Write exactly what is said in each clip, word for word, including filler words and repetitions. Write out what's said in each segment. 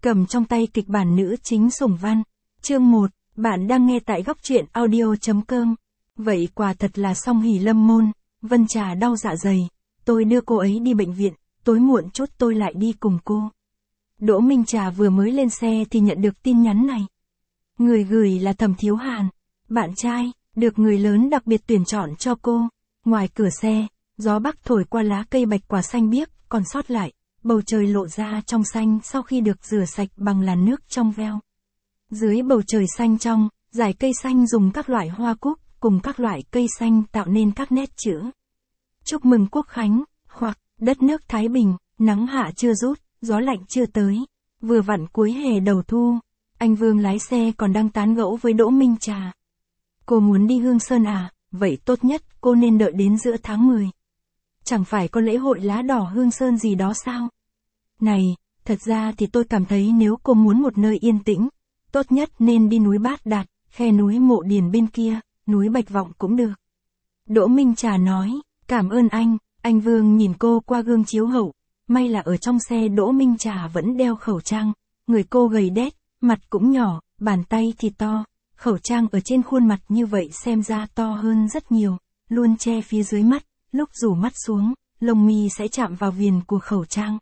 cầm trong tay kịch bản nữ chính Sủng Văn. Chương một, bạn đang nghe tại góc truyện audio chấm com. Vậy quả thật là song hỷ lâm môn, Vân Trà đau dạ dày, tôi đưa cô ấy đi bệnh viện, tối muộn chút tôi lại đi cùng cô. Đỗ Minh Trà vừa mới lên xe thì nhận được tin nhắn này. Người gửi là Thẩm Thiếu Hàn, bạn trai, được người lớn đặc biệt tuyển chọn cho cô. Ngoài cửa xe, gió bắc thổi qua lá cây bạch quả xanh biếc, còn sót lại, bầu trời lộ ra trong xanh sau khi được rửa sạch bằng làn nước trong veo. Dưới bầu trời xanh trong, dải cây xanh dùng các loại hoa cúc, cùng các loại cây xanh tạo nên các nét chữ. Chúc mừng Quốc Khánh, hoặc, đất nước Thái Bình, nắng hạ chưa rút, gió lạnh chưa tới. Vừa vặn cuối hè đầu thu, anh Vương lái xe còn đang tán gẫu với Đỗ Minh Trà. Cô muốn đi Hương Sơn à, vậy tốt nhất cô nên đợi đến giữa tháng mười. Chẳng phải có lễ hội lá đỏ Hương Sơn gì đó sao? Này, thật ra thì tôi cảm thấy nếu cô muốn một nơi yên tĩnh, tốt nhất nên đi núi Bát Đạt, khe núi Mộ Điền bên kia, núi Bạch Vọng cũng được. Đỗ Minh Trà nói, cảm ơn anh. Anh Vương nhìn cô qua gương chiếu hậu, may là ở trong xe Đỗ Minh Trà vẫn đeo khẩu trang, người cô gầy đét, mặt cũng nhỏ, bàn tay thì to, khẩu trang ở trên khuôn mặt như vậy xem ra to hơn rất nhiều, luôn che phía dưới mắt, lúc rủ mắt xuống, lông mi sẽ chạm vào viền của khẩu trang.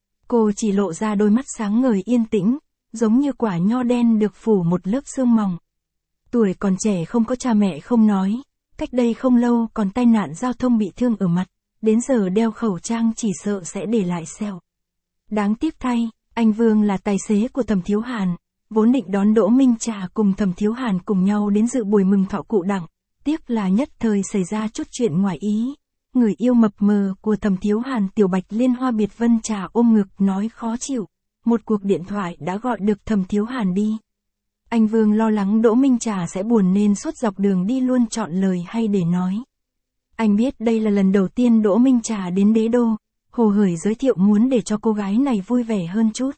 Cô chỉ lộ ra đôi mắt sáng ngời yên tĩnh, giống như quả nho đen được phủ một lớp sương mỏng. Tuổi còn trẻ không có cha mẹ không nói, cách đây không lâu còn tai nạn giao thông bị thương ở mặt, đến giờ đeo khẩu trang chỉ sợ sẽ để lại sẹo. Đáng tiếc thay, anh Vương là tài xế của Thẩm Thiếu Hàn, vốn định đón Đỗ Minh Trà cùng Thẩm Thiếu Hàn cùng nhau đến dự buổi mừng thọ cụ Đặng, tiếc là nhất thời xảy ra chút chuyện ngoài ý. Người yêu mập mờ của Thẩm Thiếu Hàn Tiểu Bạch Liên Hoa biệt Vân Trà ôm ngực nói khó chịu, một cuộc điện thoại đã gọi được Thẩm Thiếu Hàn đi. Anh Vương lo lắng Đỗ Minh Trà sẽ buồn nên suốt dọc đường đi luôn chọn lời hay để nói. Anh biết đây là lần đầu tiên Đỗ Minh Trà đến Đế Đô, hồ hởi giới thiệu muốn để cho cô gái này vui vẻ hơn chút.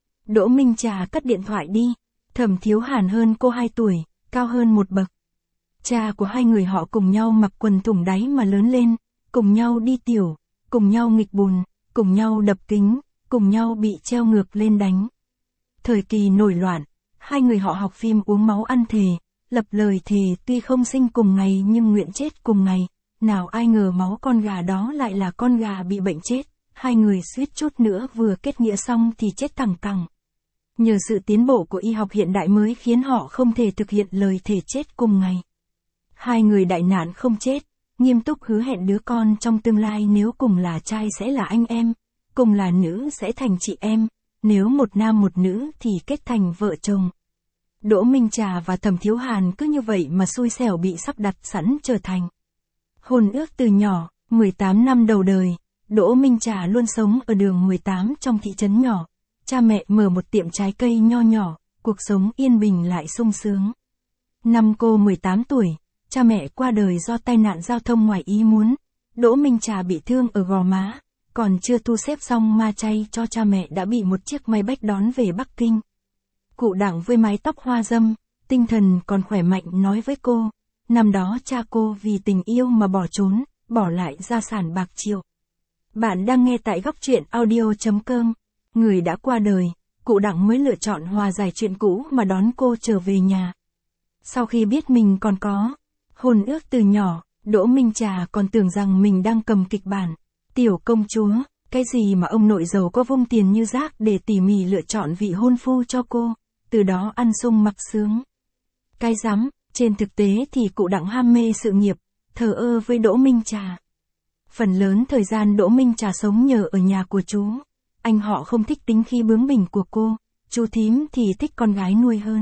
Đỗ Minh Trà cất điện thoại đi, Thẩm Thiếu Hàn hơn cô hai tuổi, cao hơn một bậc. Cha của hai người họ cùng nhau mặc quần thủng đáy mà lớn lên, cùng nhau đi tiểu, cùng nhau nghịch bùn, cùng nhau đập kính, cùng nhau bị treo ngược lên đánh. Thời kỳ nổi loạn, hai người họ học phim uống máu ăn thề, lập lời thề tuy không sinh cùng ngày nhưng nguyện chết cùng ngày. Nào ai ngờ máu con gà đó lại là con gà bị bệnh chết, hai người suýt chút nữa vừa kết nghĩa xong thì chết thẳng cẳng. Nhờ sự tiến bộ của y học hiện đại mới khiến họ không thể thực hiện lời thề chết cùng ngày. Hai người đại nạn không chết, nghiêm túc hứa hẹn đứa con trong tương lai nếu cùng là trai sẽ là anh em, cùng là nữ sẽ thành chị em, nếu một nam một nữ thì kết thành vợ chồng. Đỗ Minh Trà và Thẩm Thiếu Hàn cứ như vậy mà xui xẻo bị sắp đặt sẵn trở thành. Hôn ước từ nhỏ, mười tám năm đầu đời, Đỗ Minh Trà luôn sống ở đường mười tám trong thị trấn nhỏ. Cha mẹ mở một tiệm trái cây nho nhỏ, cuộc sống yên bình lại sung sướng. Năm cô mười tám tuổi, cha mẹ qua đời do tai nạn giao thông ngoài ý muốn. Đỗ Minh Trà bị thương ở gò má, còn chưa thu xếp xong ma chay cho cha mẹ đã bị một chiếc máy bách đón về Bắc Kinh. Cụ Đặng với mái tóc hoa râm, tinh thần còn khỏe mạnh nói với cô. Năm đó cha cô vì tình yêu mà bỏ trốn, bỏ lại gia sản bạc triệu. Bạn đang nghe tại góc truyện audio chấm com. Người đã qua đời, cụ Đặng mới lựa chọn hòa giải chuyện cũ mà đón cô trở về nhà. Sau khi biết mình còn có hôn ước từ nhỏ, Đỗ Minh Trà còn tưởng rằng mình đang cầm kịch bản. Tiểu công chúa, cái gì mà ông nội giàu có vung tiền như rác để tỉ mỉ lựa chọn vị hôn phu cho cô, từ đó ăn sung mặc sướng. Cái rắm. Trên thực tế thì cụ Đặng ham mê sự nghiệp, thờ ơ với Đỗ Minh Trà. Phần lớn thời gian Đỗ Minh Trà sống nhờ ở nhà của chú. Anh họ không thích tính khí bướng bỉnh của cô, chú thím thì thích con gái nuôi hơn.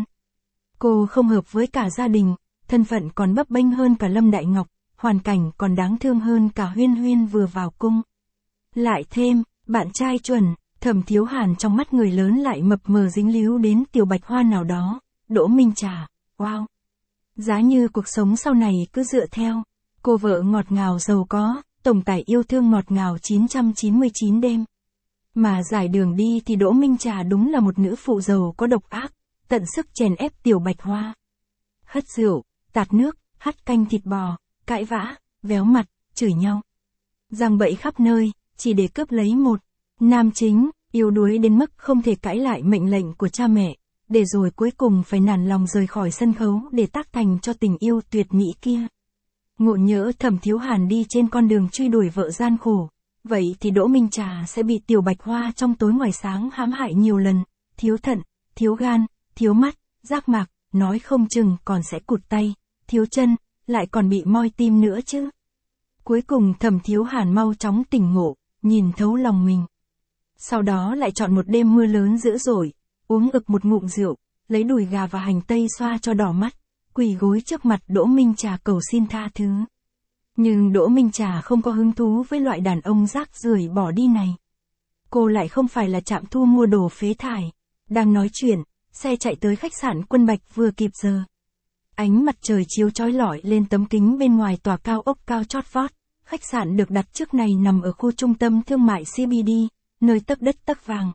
Cô không hợp với cả gia đình, thân phận còn bấp bênh hơn cả Lâm Đại Ngọc, hoàn cảnh còn đáng thương hơn cả Huyên Huyên vừa vào cung. Lại thêm, bạn trai chuẩn, Thẩm Thiếu Hàn trong mắt người lớn lại mập mờ dính líu đến Tiểu Bạch Hoa nào đó. Đỗ Minh Trà, wow! Giá như cuộc sống sau này cứ dựa theo, cô vợ ngọt ngào giàu có, tổng tài yêu thương ngọt ngào chín trăm chín mươi chín đêm. Mà giải đường đi thì Đỗ Minh Trà đúng là một nữ phụ giàu có độc ác, tận sức chèn ép Tiểu Bạch Hoa. Hất rượu, tạt nước, hắt canh thịt bò, cãi vã, véo mặt, chửi nhau. Giằng bậy khắp nơi, chỉ để cướp lấy một nam chính, Yếu đuối đến mức không thể cãi lại mệnh lệnh của cha mẹ, để rồi cuối cùng phải nản lòng rời khỏi sân khấu để tác thành cho tình yêu tuyệt mỹ kia. Ngộ nhỡ Thẩm Thiếu Hàn đi trên con đường truy đuổi vợ gian khổ, vậy thì Đỗ Minh Trà sẽ bị Tiểu Bạch Hoa trong tối ngoài sáng hãm hại nhiều lần, thiếu thận, thiếu gan, thiếu mắt, giác mạc, nói không chừng còn sẽ cụt tay, thiếu chân, lại còn bị moi tim nữa chứ. Cuối cùng Thẩm Thiếu Hàn mau chóng tỉnh ngộ, nhìn thấu lòng mình. Sau đó lại chọn một đêm mưa lớn dữ dội, uống ực một ngụm rượu, lấy đùi gà và hành tây xoa cho đỏ mắt, quỳ gối trước mặt Đỗ Minh Trà cầu xin tha thứ. Nhưng Đỗ Minh Trà không có hứng thú với loại đàn ông rác rưởi bỏ đi này. Cô lại không phải là trạm thu mua đồ phế thải. Đang nói chuyện, xe chạy tới khách sạn Quân Bạch vừa kịp giờ. Ánh mặt trời chiếu chói lọi lên tấm kính bên ngoài tòa cao ốc cao chót vót. Khách sạn được đặt trước này nằm ở khu trung tâm thương mại xê bê đê, nơi tấc đất tấc vàng.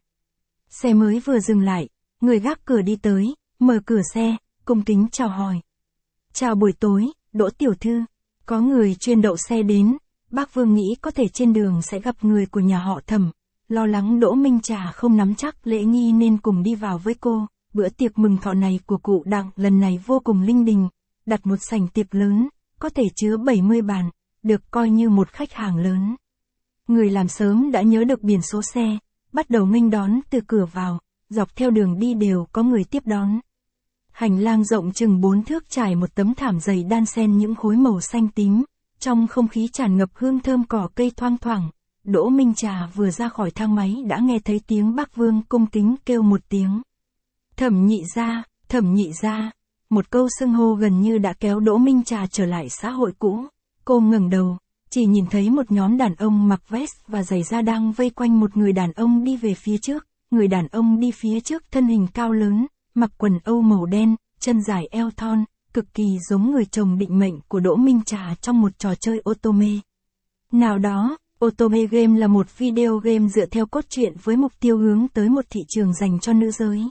Xe mới vừa dừng lại, người gác cửa đi tới, mở cửa xe, cung kính chào hỏi. Chào buổi tối, Đỗ tiểu thư. Có người chuyên đậu xe đến, bác Vương nghĩ có thể trên đường sẽ gặp người của nhà họ Thẩm, lo lắng Đỗ Minh Trà không nắm chắc lễ nghi nên cùng đi vào với cô. Bữa tiệc mừng thọ này của cụ Đặng lần này vô cùng linh đình, đặt một sảnh tiệc lớn, có thể chứa bảy mươi bàn, được coi như một khách hàng lớn. Người làm sớm đã nhớ được biển số xe, bắt đầu nghênh đón từ cửa vào, dọc theo đường đi đều có người tiếp đón. Hành lang rộng chừng bốn thước trải một tấm thảm dày đan xen những khối màu xanh tím, trong không khí tràn ngập hương thơm cỏ cây thoang thoảng. Đỗ Minh Trà vừa ra khỏi thang máy đã nghe thấy tiếng bác Vương cung kính kêu một tiếng. Thẩm nhị gia, Thẩm nhị gia. Một câu xưng hô gần như đã kéo Đỗ Minh Trà trở lại xã hội cũ. Cô ngẩng đầu, chỉ nhìn thấy một nhóm đàn ông mặc vest và giày da đang vây quanh một người đàn ông đi về phía trước. Người đàn ông đi phía trước thân hình cao lớn, mặc quần âu màu đen, chân dài eo thon, cực kỳ giống người chồng định mệnh của Đỗ Minh Trà trong một trò chơi Otome. Nào đó, Otome Game là một video game dựa theo cốt truyện với mục tiêu hướng tới một thị trường dành cho nữ giới.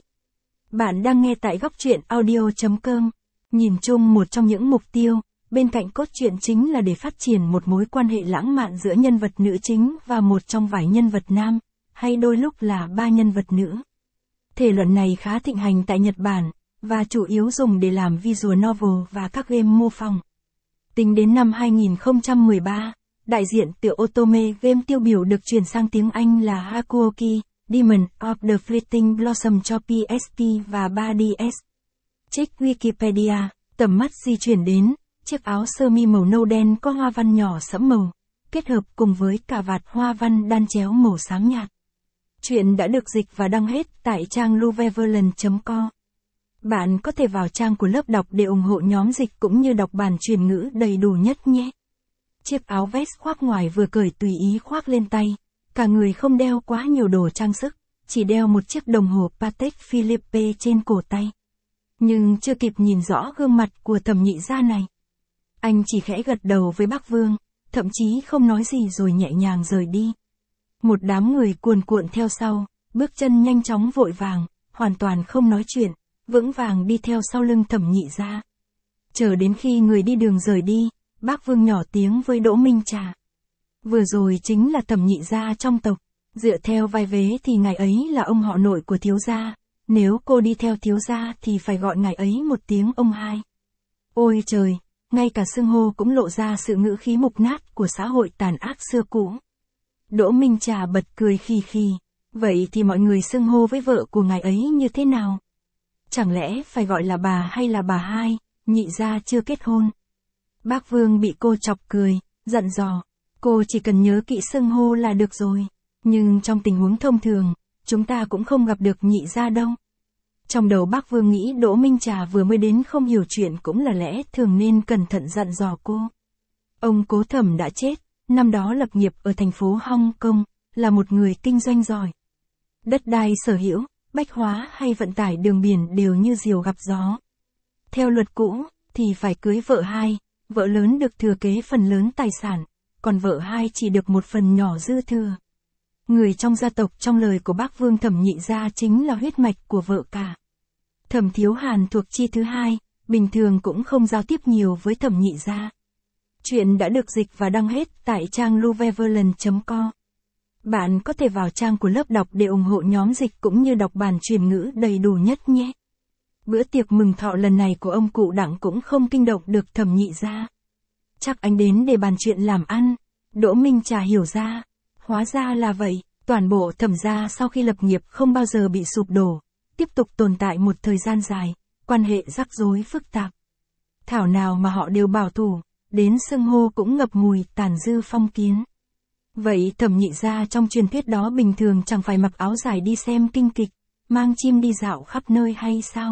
Bạn đang nghe tại góc truyện audio chấm com. Nhìn chung một trong những mục tiêu, bên cạnh cốt truyện chính là để phát triển một mối quan hệ lãng mạn giữa nhân vật nữ chính và một trong vài nhân vật nam, hay đôi lúc là ba nhân vật nữ. Thể loại này khá thịnh hành tại Nhật Bản, và chủ yếu dùng để làm visual novel và các game mô phỏng. Tính đến năm hai nghìn không trăm mười ba, đại diện tựa Otome Game tiêu biểu được chuyển sang tiếng Anh là Hakuoki, Demon of the Fleeting Blossom cho pê ét pê và ba đê ét. Trích Wikipedia, tầm mắt di chuyển đến, chiếc áo sơ mi màu nâu đen có hoa văn nhỏ sẫm màu, kết hợp cùng với cà vạt hoa văn đan chéo màu xám nhạt. Chuyện đã được dịch và đăng hết tại trang luveverland chấm com. Bạn có thể vào trang của lớp đọc để ủng hộ nhóm dịch cũng như đọc bản truyền ngữ đầy đủ nhất nhé. Chiếc áo vest khoác ngoài vừa cởi tùy ý khoác lên tay, cả người không đeo quá nhiều đồ trang sức, chỉ đeo một chiếc đồng hồ Patek Philippe trên cổ tay. Nhưng chưa kịp nhìn rõ gương mặt của Thẩm nhị gia này, anh chỉ khẽ gật đầu với bác Vương, thậm chí không nói gì rồi nhẹ nhàng rời đi. Một đám người cuồn cuộn theo sau, bước chân nhanh chóng vội vàng, hoàn toàn không nói chuyện, vững vàng đi theo sau lưng Thẩm nhị gia. Chờ đến khi người đi đường rời đi, bác Vương nhỏ tiếng với Đỗ Minh Trà. Vừa rồi chính là Thẩm nhị gia trong tộc, dựa theo vai vế thì ngài ấy là ông họ nội của thiếu gia, nếu cô đi theo thiếu gia thì phải gọi ngài ấy một tiếng ông hai. Ôi trời, ngay cả xưng hô cũng lộ ra sự ngữ khí mục nát của xã hội tàn ác xưa cũ. Đỗ Minh Trà bật cười khì khì, vậy thì mọi người xưng hô với vợ của ngài ấy như thế nào? Chẳng lẽ phải gọi là bà hay là bà hai, nhị gia chưa kết hôn? Bác Vương bị cô chọc cười, giận dò, cô chỉ cần nhớ kỹ xưng hô là được rồi, nhưng trong tình huống thông thường, chúng ta cũng không gặp được nhị gia đâu. Trong đầu bác Vương nghĩ Đỗ Minh Trà vừa mới đến không hiểu chuyện cũng là lẽ thường nên cẩn thận dặn dò cô. Ông Cố Thẩm đã chết, năm đó lập nghiệp ở thành phố Hong Kong, là một người kinh doanh giỏi. Đất đai sở hữu, bách hóa hay vận tải đường biển đều như diều gặp gió. Theo luật cũ, thì phải cưới vợ hai, vợ lớn được thừa kế phần lớn tài sản, còn vợ hai chỉ được một phần nhỏ dư thừa. Người trong gia tộc trong lời của bác Vương Thẩm nhị gia chính là huyết mạch của vợ cả. Thẩm Thiếu Hàn thuộc chi thứ hai, bình thường cũng không giao tiếp nhiều với Thẩm nhị gia. Chuyện đã được dịch và đăng hết tại trang luveverland chấm com. Bạn có thể vào trang của lớp đọc để ủng hộ nhóm dịch cũng như đọc bản truyền ngữ đầy đủ nhất nhé. Bữa tiệc mừng thọ lần này của ông cụ Đặng cũng không kinh động được Thẩm Nhị Gia. Chắc anh đến để bàn chuyện làm ăn. Đỗ Minh Trà hiểu ra. Hóa ra là vậy, toàn bộ Thẩm gia sau khi lập nghiệp không bao giờ bị sụp đổ, tiếp tục tồn tại một thời gian dài, quan hệ rắc rối phức tạp. Thảo nào mà họ đều bảo thủ, đến xưng hô cũng ngập ngùi tàn dư phong kiến. Vậy Thẩm Nhị Gia trong truyền thuyết đó bình thường chẳng phải mặc áo dài đi xem kinh kịch, mang chim đi dạo khắp nơi hay sao?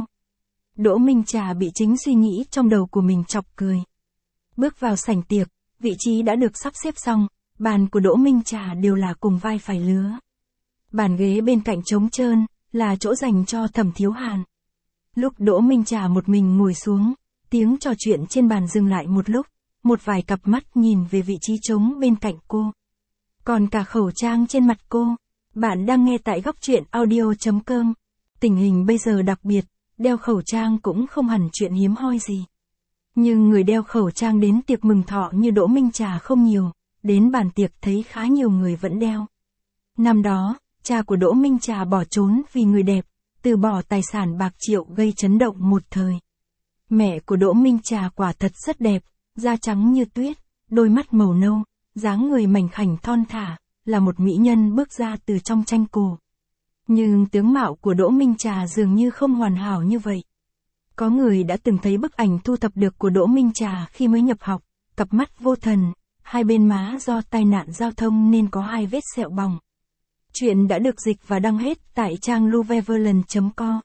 Đỗ Minh Trà bị chính suy nghĩ trong đầu của mình chọc cười. Bước vào sảnh tiệc, vị trí đã được sắp xếp xong, bàn của Đỗ Minh Trà đều là cùng vai phải lứa. Bàn ghế bên cạnh trống trơn, là chỗ dành cho Thẩm Thiếu Hàn. Lúc Đỗ Minh Trà một mình ngồi xuống, tiếng trò chuyện trên bàn dừng lại một lúc, một vài cặp mắt nhìn về vị trí trống bên cạnh cô. Còn cả khẩu trang trên mặt cô. Bạn đang nghe tại góc truyện audio chấm com. Tình hình bây giờ đặc biệt, đeo khẩu trang cũng không hẳn chuyện hiếm hoi gì. Nhưng người đeo khẩu trang đến tiệc mừng thọ như Đỗ Minh Trà không nhiều, đến bàn tiệc thấy khá nhiều người vẫn đeo. Năm đó, cha của Đỗ Minh Trà bỏ trốn vì người đẹp, từ bỏ tài sản bạc triệu gây chấn động một thời. Mẹ của Đỗ Minh Trà quả thật rất đẹp, da trắng như tuyết, đôi mắt màu nâu, dáng người mảnh khảnh thon thả, là một mỹ nhân bước ra từ trong tranh cổ. Nhưng tướng mạo của Đỗ Minh Trà dường như không hoàn hảo như vậy. Có người đã từng thấy bức ảnh thu thập được của Đỗ Minh Trà khi mới nhập học, cặp mắt vô thần, hai bên má do tai nạn giao thông nên có hai vết sẹo bỏng. Chuyện đã được dịch và đăng hết tại trang luveverland chấm com.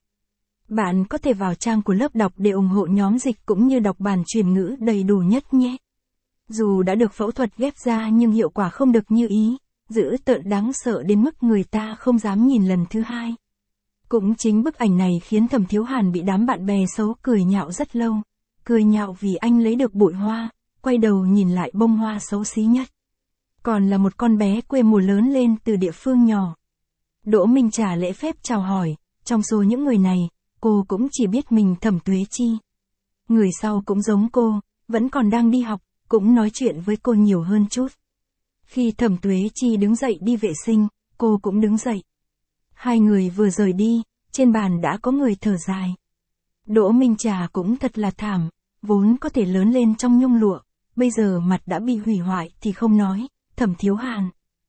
Bạn có thể vào trang của lớp đọc để ủng hộ nhóm dịch cũng như đọc bản truyền ngữ đầy đủ nhất nhé. Dù đã được phẫu thuật ghép da nhưng hiệu quả không được như ý, dữ tợn đáng sợ đến mức người ta không dám nhìn lần thứ hai. Cũng chính bức ảnh này khiến Thẩm Thiếu Hàn bị đám bạn bè xấu cười nhạo rất lâu. Cười nhạo vì anh lấy được bụi hoa, quay đầu nhìn lại bông hoa xấu xí nhất. Còn là một con bé quê mùa lớn lên từ địa phương nhỏ. Đỗ Minh Trà lễ phép chào hỏi, trong số những người này, cô cũng chỉ biết mình Thẩm Tuế Chi. Người sau cũng giống cô, vẫn còn đang đi học, cũng nói chuyện với cô nhiều hơn chút. Khi Thẩm Tuế Chi đứng dậy đi vệ sinh, cô cũng đứng dậy. Hai người vừa rời đi, trên bàn đã có người thở dài. Đỗ Minh Trà cũng thật là thảm, vốn có thể lớn lên trong nhung lụa, bây giờ mặt đã bị hủy hoại thì không nói. Thẩm Thiếu Hàn.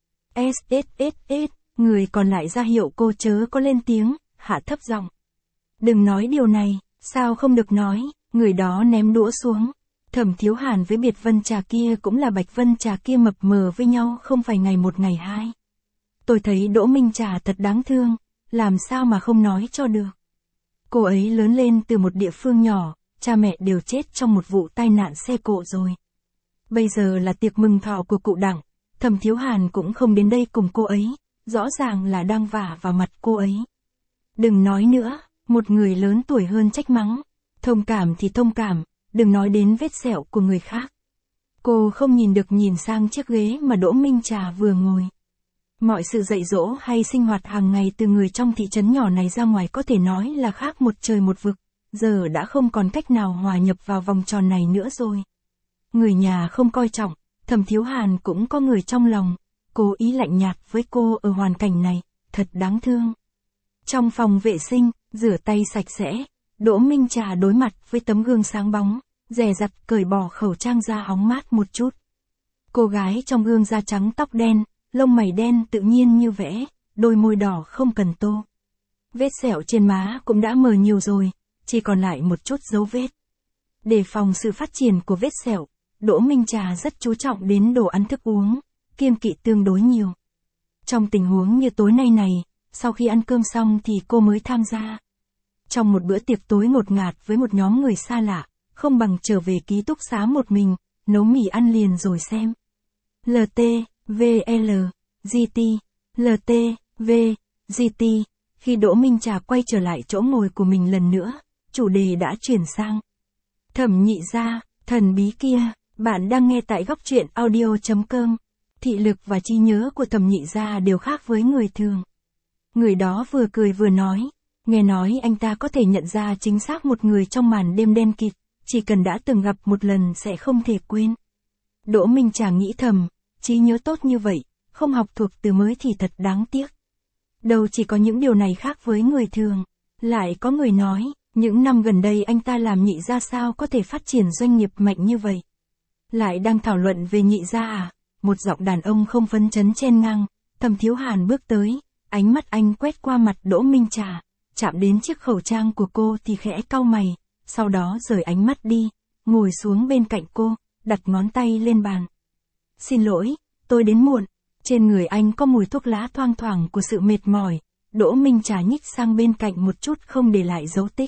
ét ét ét ét, người còn lại ra hiệu cô chớ có lên tiếng, hạ thấp giọng. Đừng nói điều này, sao không được nói, người đó ném đũa xuống. Thẩm Thiếu Hàn với Biệt Vân Trà kia cũng là Bạch Vân Trà kia mập mờ với nhau không phải ngày một ngày hai. Tôi thấy Đỗ Minh Trà thật đáng thương, làm sao mà không nói cho được. Cô ấy lớn lên từ một địa phương nhỏ, cha mẹ đều chết trong một vụ tai nạn xe cộ rồi. Bây giờ là tiệc mừng thọ của cụ Đặng, Thẩm Thiếu Hàn cũng không đến đây cùng cô ấy, rõ ràng là đang vả vào mặt cô ấy. Đừng nói nữa, một người lớn tuổi hơn trách mắng, thông cảm thì thông cảm, đừng nói đến vết sẹo của người khác. Cô không nhìn được nhìn sang chiếc ghế mà Đỗ Minh Trà vừa ngồi. Mọi sự dạy dỗ hay sinh hoạt hàng ngày từ người trong thị trấn nhỏ này ra ngoài có thể nói là khác một trời một vực, giờ đã không còn cách nào hòa nhập vào vòng tròn này nữa rồi. Người nhà không coi trọng, Thẩm Thiếu Hàn cũng có người trong lòng, cố ý lạnh nhạt với cô ở hoàn cảnh này, thật đáng thương. Trong phòng vệ sinh, rửa tay sạch sẽ, Đỗ Minh Trà đối mặt với tấm gương sáng bóng, dè dặt cởi bỏ khẩu trang ra hóng mát một chút. Cô gái trong gương da trắng tóc đen, lông mày đen tự nhiên như vẽ, đôi môi đỏ không cần tô. Vết sẹo trên má cũng đã mờ nhiều rồi, chỉ còn lại một chút dấu vết. Để phòng sự phát triển của vết sẹo, Đỗ Minh Trà rất chú trọng đến đồ ăn thức uống, kiêng kỵ tương đối nhiều. Trong tình huống như tối nay này, sau khi ăn cơm xong thì cô mới tham gia. Trong một bữa tiệc tối ngột ngạt với một nhóm người xa lạ, không bằng trở về ký túc xá một mình, nấu mì ăn liền rồi xem. lờ tê, vê lờ, giê tê, lờ tê, vê, giê tê, khi Đỗ Minh Trà quay trở lại chỗ ngồi của mình lần nữa, chủ đề đã chuyển sang. Thẩm Nhị Gia, thần bí kia, bạn đang nghe tại góc truyện audio chấm com. Thị lực và trí nhớ của Thẩm Nhị Gia đều khác với người thường. Người đó vừa cười vừa nói, nghe nói anh ta có thể nhận ra chính xác một người trong màn đêm đen kịt, chỉ cần đã từng gặp một lần sẽ không thể quên. Đỗ Minh Trà nghĩ thầm, trí nhớ tốt như vậy, không học thuộc từ mới thì thật đáng tiếc. Đâu chỉ có những điều này khác với người thường. Lại có người nói, những năm gần đây anh ta làm nhị gia sao có thể phát triển doanh nghiệp mạnh như vậy. Lại đang thảo luận về nhị gia à? Một giọng đàn ông không phấn chấn chen ngang. Thẩm Thiếu Hàn bước tới, ánh mắt anh quét qua mặt Đỗ Minh Trà, chạm đến chiếc khẩu trang của cô thì khẽ cau mày, sau đó rời ánh mắt đi, ngồi xuống bên cạnh cô, đặt ngón tay lên bàn. Xin lỗi, tôi đến muộn. Trên người anh có mùi thuốc lá thoang thoảng của sự mệt mỏi. Đỗ Minh Trà nhích sang bên cạnh một chút không để lại dấu tích.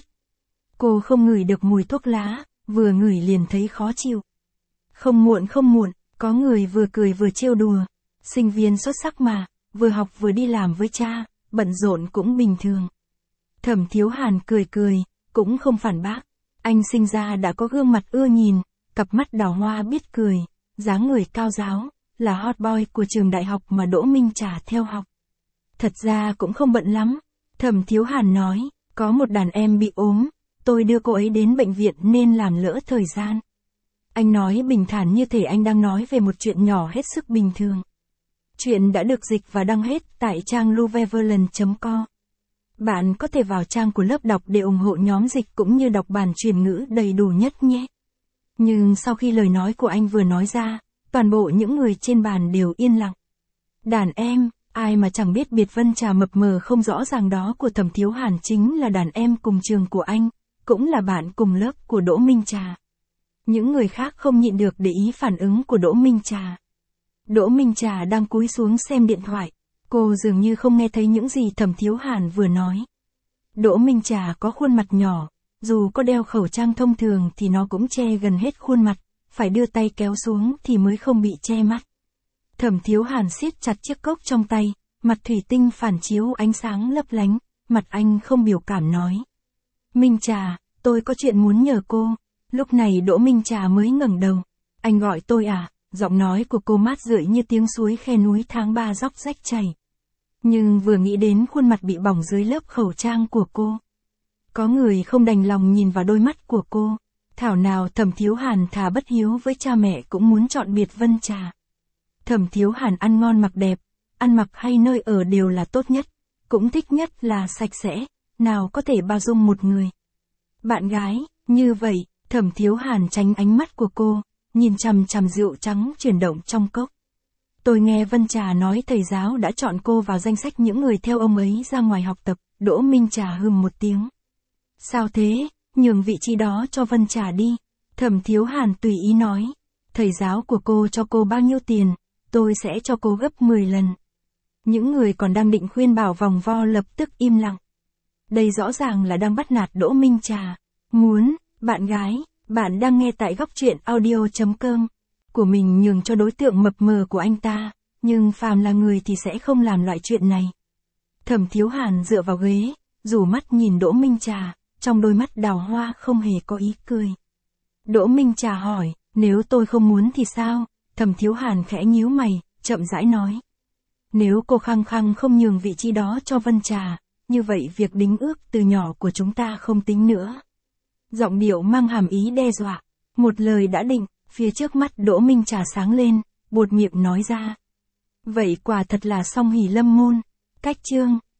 Cô không ngửi được mùi thuốc lá, vừa ngửi liền thấy khó chịu. Không muộn không muộn, có người vừa cười vừa trêu đùa. Sinh viên xuất sắc mà, vừa học vừa đi làm với cha, bận rộn cũng bình thường. Thẩm Thiếu Hàn cười cười, cũng không phản bác. Anh sinh ra đã có gương mặt ưa nhìn, cặp mắt đào hoa biết cười, dáng người cao ráo, là hot boy của trường đại học mà Đỗ Minh Trà theo học. Thật ra cũng không bận lắm. Thẩm Thiếu Hàn nói, có một đàn em bị ốm, tôi đưa cô ấy đến bệnh viện nên làm lỡ thời gian. Anh nói bình thản như thể anh đang nói về một chuyện nhỏ hết sức bình thường. Chuyện đã được dịch và đăng hết tại trang luveverland chấm com. Bạn có thể vào trang của lớp đọc để ủng hộ nhóm dịch cũng như đọc bản truyền ngữ đầy đủ nhất nhé. Nhưng sau khi lời nói của anh vừa nói ra, toàn bộ những người trên bàn đều yên lặng. Đàn em, ai mà chẳng biết biệt Vân Trà mập mờ không rõ ràng đó của Thẩm Thiếu Hàn chính là đàn em cùng trường của anh, cũng là bạn cùng lớp của Đỗ Minh Trà. Những người khác không nhịn được để ý phản ứng của Đỗ Minh Trà. Đỗ Minh Trà đang cúi xuống xem điện thoại, cô dường như không nghe thấy những gì Thẩm Thiếu Hàn vừa nói. Đỗ Minh Trà có khuôn mặt nhỏ, dù có đeo khẩu trang thông thường thì nó cũng che gần hết khuôn mặt, phải đưa tay kéo xuống thì mới không bị che mắt. Thẩm Thiếu Hàn siết chặt chiếc cốc trong tay, mặt thủy tinh phản chiếu ánh sáng lấp lánh, mặt anh không biểu cảm nói. Minh Trà, tôi có chuyện muốn nhờ cô. Lúc này Đỗ Minh Trà mới ngẩng đầu. Anh gọi tôi à? Giọng nói của cô mát rượi như tiếng suối khe núi tháng ba róc rách chảy. Nhưng vừa nghĩ đến khuôn mặt bị bỏng dưới lớp khẩu trang của cô. Có người không đành lòng nhìn vào đôi mắt của cô. Thảo nào Thẩm Thiếu Hàn thà bất hiếu với cha mẹ cũng muốn chọn biệt Vân Trà. Thẩm Thiếu Hàn ăn ngon mặc đẹp, ăn mặc hay nơi ở đều là tốt nhất, cũng thích nhất là sạch sẽ, nào có thể bao dung một người. Bạn gái, như vậy, Thẩm Thiếu Hàn tránh ánh mắt của cô, nhìn chằm chằm rượu trắng chuyển động trong cốc. Tôi nghe Vân Trà nói thầy giáo đã chọn cô vào danh sách những người theo ông ấy ra ngoài học tập. Đỗ Minh Trà hừm một tiếng. Sao thế, nhường vị trí đó cho Vân Trà đi. Thẩm Thiếu Hàn tùy ý nói. Thầy giáo của cô cho cô bao nhiêu tiền, tôi sẽ cho cô gấp mười lần. Những người còn đang định khuyên bảo vòng vo lập tức im lặng. Đây rõ ràng là đang bắt nạt Đỗ Minh Trà. Muốn, bạn gái, bạn đang nghe tại góc truyện audio chấm com. Của mình nhường cho đối tượng mập mờ của anh ta, nhưng phàm là người thì sẽ không làm loại chuyện này. Thẩm Thiếu Hàn dựa vào ghế, rủ mắt nhìn Đỗ Minh Trà, trong đôi mắt đào hoa không hề có ý cười. Đỗ Minh Trà hỏi, nếu tôi không muốn thì sao? Thẩm Thiếu Hàn khẽ nhíu mày, chậm rãi nói. Nếu cô khăng khăng không nhường vị trí đó cho Vân Trà, như vậy việc đính ước từ nhỏ của chúng ta không tính nữa. Giọng điệu mang hàm ý đe dọa. Một lời đã định, phía trước mắt Đỗ Minh Trà sáng lên, buột miệng nói ra. Vậy quả thật là song hỷ lâm môn. Cách chương